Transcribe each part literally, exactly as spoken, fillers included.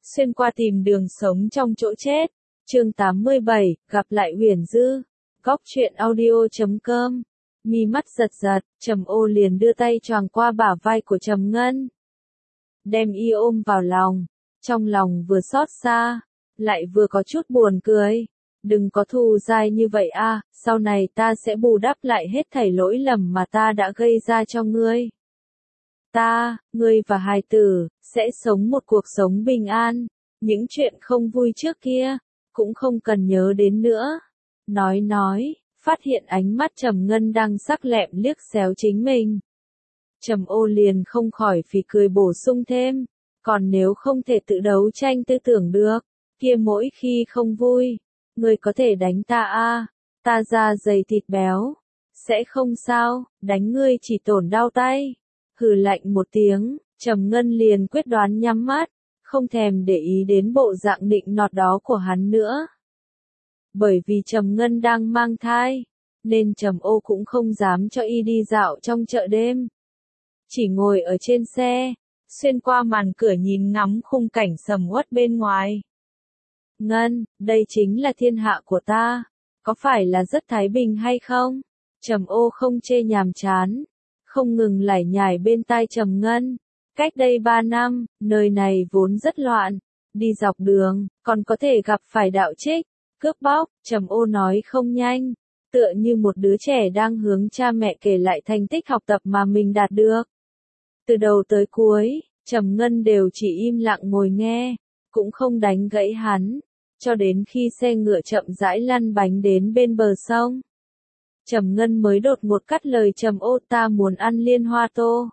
xuyên qua tìm đường sống trong chỗ chết. Chương tám mươi bảy, gặp lại Uyển Dư. Góc truyện audio chấm com. Mi mắt giật giật, Trầm Ô liền đưa tay choàng qua bả vai của Trầm Ngân. Đem y ôm vào lòng, trong lòng vừa xót xa, lại vừa có chút buồn cười. Đừng có thù dai như vậy a, sau này ta sẽ bù đắp lại hết thảy lỗi lầm mà ta đã gây ra cho ngươi. Ta, ngươi và hài tử, sẽ sống một cuộc sống bình an, những chuyện không vui trước kia, cũng không cần nhớ đến nữa. Nói nói, phát hiện ánh mắt Trầm Ngân đang sắc lẹm liếc xéo chính mình. Trầm Ô liền không khỏi phì cười bổ sung thêm, còn nếu không thể tự đấu tranh tư tưởng được, kia mỗi khi không vui, ngươi có thể đánh ta a, ta da dày thịt béo, sẽ không sao, đánh ngươi chỉ tổn đau tay. Hừ lạnh một tiếng, Trầm Ngân liền quyết đoán nhắm mắt, không thèm để ý đến bộ dạng nịnh nọt đó của hắn nữa. Bởi vì Trầm Ngân đang mang thai, nên Trầm Ô cũng không dám cho y đi dạo trong chợ đêm. Chỉ ngồi ở trên xe, xuyên qua màn cửa nhìn ngắm khung cảnh sầm uất bên ngoài. Ngân, đây chính là thiên hạ của ta, có phải là rất thái bình hay không? Trầm Ô không chê nhàm chán, không ngừng lải nhải bên tai Trầm Ngân. Cách đây ba năm, nơi này vốn rất loạn, đi dọc đường, còn có thể gặp phải đạo trích, cướp bóc. Trầm Ô nói không nhanh, tựa như một đứa trẻ đang hướng cha mẹ kể lại thành tích học tập mà mình đạt được. Từ đầu tới cuối, Trầm Ngân đều chỉ im lặng ngồi nghe, cũng không đánh gãy hắn, cho đến khi xe ngựa chậm rãi lăn bánh đến bên bờ sông. Trầm Ngân mới đột ngột cắt lời Trầm Ô, ta muốn ăn liên hoa tô.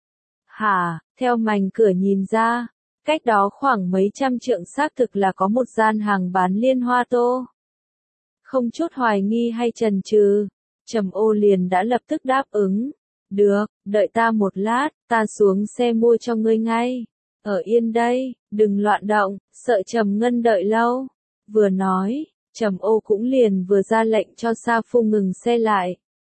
Hả, theo mảnh cửa nhìn ra, cách đó khoảng mấy trăm trượng xác thực là có một gian hàng bán liên hoa tô. Không chút hoài nghi hay chần chừ, Trầm Ô liền đã lập tức đáp ứng. Được, đợi ta một lát, ta xuống xe mua cho ngươi ngay. Ở yên đây, đừng loạn động, sợ Trầm Ngân đợi lâu. Vừa nói, Trầm Ô cũng liền vừa ra lệnh cho Sa Phu ngừng xe lại.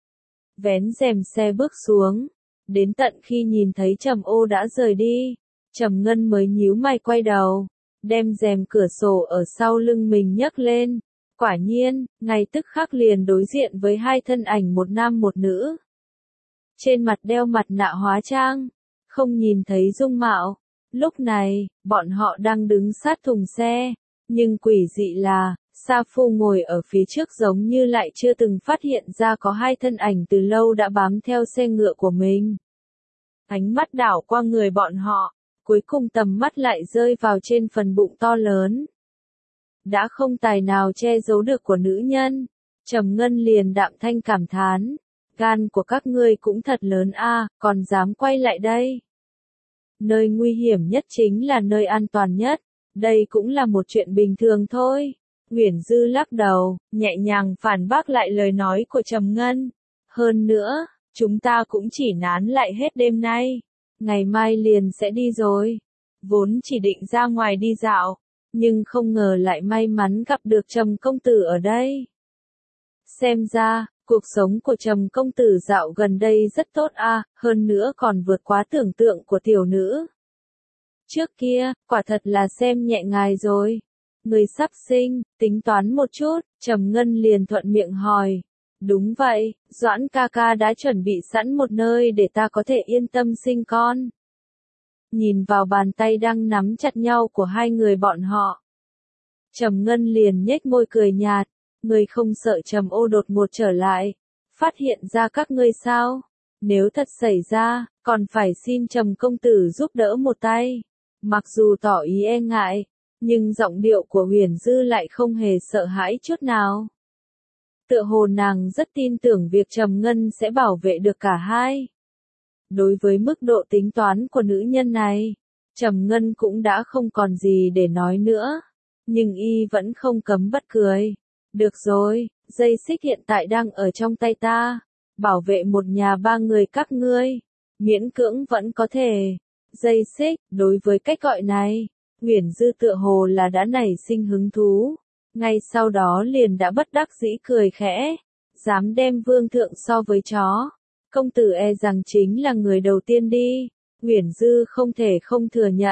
Vén rèm xe bước xuống, đến tận khi nhìn thấy Trầm Ô đã rời đi, Trầm Ngân mới nhíu mày quay đầu, đem rèm cửa sổ ở sau lưng mình nhấc lên. Quả nhiên, ngay tức khắc liền đối diện với hai thân ảnh một nam một nữ. Trên mặt đeo mặt nạ hóa trang, không nhìn thấy dung mạo. Lúc này, bọn họ đang đứng sát thùng xe, nhưng quỷ dị là, Sa Phu ngồi ở phía trước giống như lại chưa từng phát hiện ra có hai thân ảnh từ lâu đã bám theo xe ngựa của mình. Ánh mắt đảo qua người bọn họ, cuối cùng tầm mắt lại rơi vào trên phần bụng to lớn. Đã không tài nào che giấu được của nữ nhân, Trầm Ngân liền đạm thanh cảm thán, gan của các ngươi cũng thật lớn a, còn dám quay lại đây. Nơi nguy hiểm nhất chính là nơi an toàn nhất, đây cũng là một chuyện bình thường thôi. Uyển Dư lắc đầu, nhẹ nhàng phản bác lại lời nói của Trầm Ngân. Hơn nữa, chúng ta cũng chỉ nán lại hết đêm nay, ngày mai liền sẽ đi rồi. Vốn chỉ định ra ngoài đi dạo, nhưng không ngờ lại may mắn gặp được Trầm công tử ở đây. Xem ra, cuộc sống của Trầm công tử dạo gần đây rất tốt a, hơn nữa còn vượt quá tưởng tượng của tiểu nữ. Trước kia, quả thật là xem nhẹ ngài rồi. Người sắp sinh, tính toán một chút, Trầm Ngân liền thuận miệng hỏi. Đúng vậy, Doãn ca ca đã chuẩn bị sẵn một nơi để ta có thể yên tâm sinh con. Nhìn vào bàn tay đang nắm chặt nhau của hai người bọn họ, Trầm Ngân liền nhếch môi cười nhạt. Ngươi không sợ Trầm Ô đột ngột trở lại, phát hiện ra các ngươi sao? Nếu thật xảy ra, còn phải xin Trầm công tử giúp đỡ một tay. Mặc dù tỏ ý e ngại, nhưng giọng điệu của Uyển Dư lại không hề sợ hãi chút nào. Tựa hồ nàng rất tin tưởng việc Trầm Ngân sẽ bảo vệ được cả hai. Đối với mức độ tính toán của nữ nhân này, Trầm Ngân cũng đã không còn gì để nói nữa, nhưng y vẫn không cấm bật cười. Được rồi, dây xích hiện tại đang ở trong tay ta, bảo vệ một nhà ba người các ngươi, miễn cưỡng vẫn có thể. Dây xích, đối với cách gọi này, Uyển Dư tựa hồ là đã nảy sinh hứng thú, ngay sau đó liền đã bất đắc dĩ cười khẽ, dám đem vương thượng so với chó, công tử e rằng chính là người đầu tiên đi. Uyển Dư không thể không thừa nhận,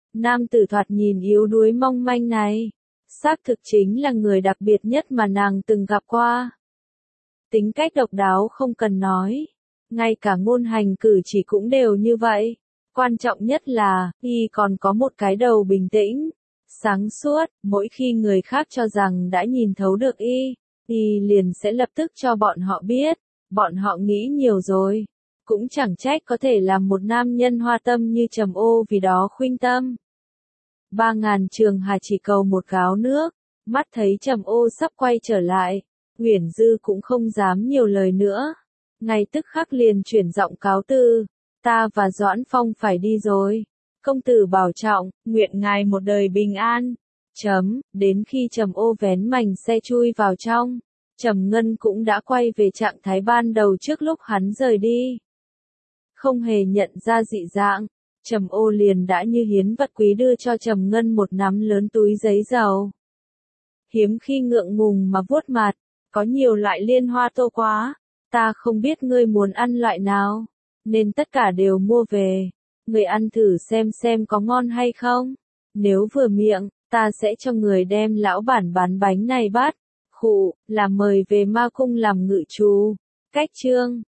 Nam tử thoạt nhìn yếu đuối mong manh này, xác thực chính là người đặc biệt nhất mà nàng từng gặp qua. Tính cách độc đáo không cần nói, ngay cả ngôn hành cử chỉ cũng đều như vậy. Quan trọng nhất là, y còn có một cái đầu bình tĩnh, sáng suốt, mỗi khi người khác cho rằng đã nhìn thấu được y, y liền sẽ lập tức cho bọn họ biết, bọn họ nghĩ nhiều rồi. Cũng chẳng trách có thể làm một nam nhân hoa tâm như Trầm Ô vì đó khuynh tâm. Ba ngàn Trường Hà chỉ cầu một gáo nước, mắt thấy Trầm Ô sắp quay trở lại, Uyển Dư cũng không dám nhiều lời nữa, ngay tức khắc liền chuyển giọng cáo từ, ta và Doãn Phong phải đi rồi, công tử bảo trọng, nguyện ngài một đời bình an. Chấm, đến khi Trầm Ô vén mành xe chui vào trong, Trầm Ngân cũng đã quay về trạng thái ban đầu trước lúc hắn rời đi. Không hề nhận ra dị dạng, Trầm Ô liền đã như hiến vật quý đưa cho Trầm Ngân một nắm lớn túi giấy dầu. Hiếm khi ngượng ngùng mà vuốt mặt, có nhiều loại liên hoa tô quá, ta không biết ngươi muốn ăn loại nào, nên tất cả đều mua về, ngươi ăn thử xem xem có ngon hay không, nếu vừa miệng, ta sẽ cho người đem lão bản bán bánh này bắt, khụ, là mời về ma cung làm ngự trù. Cách chương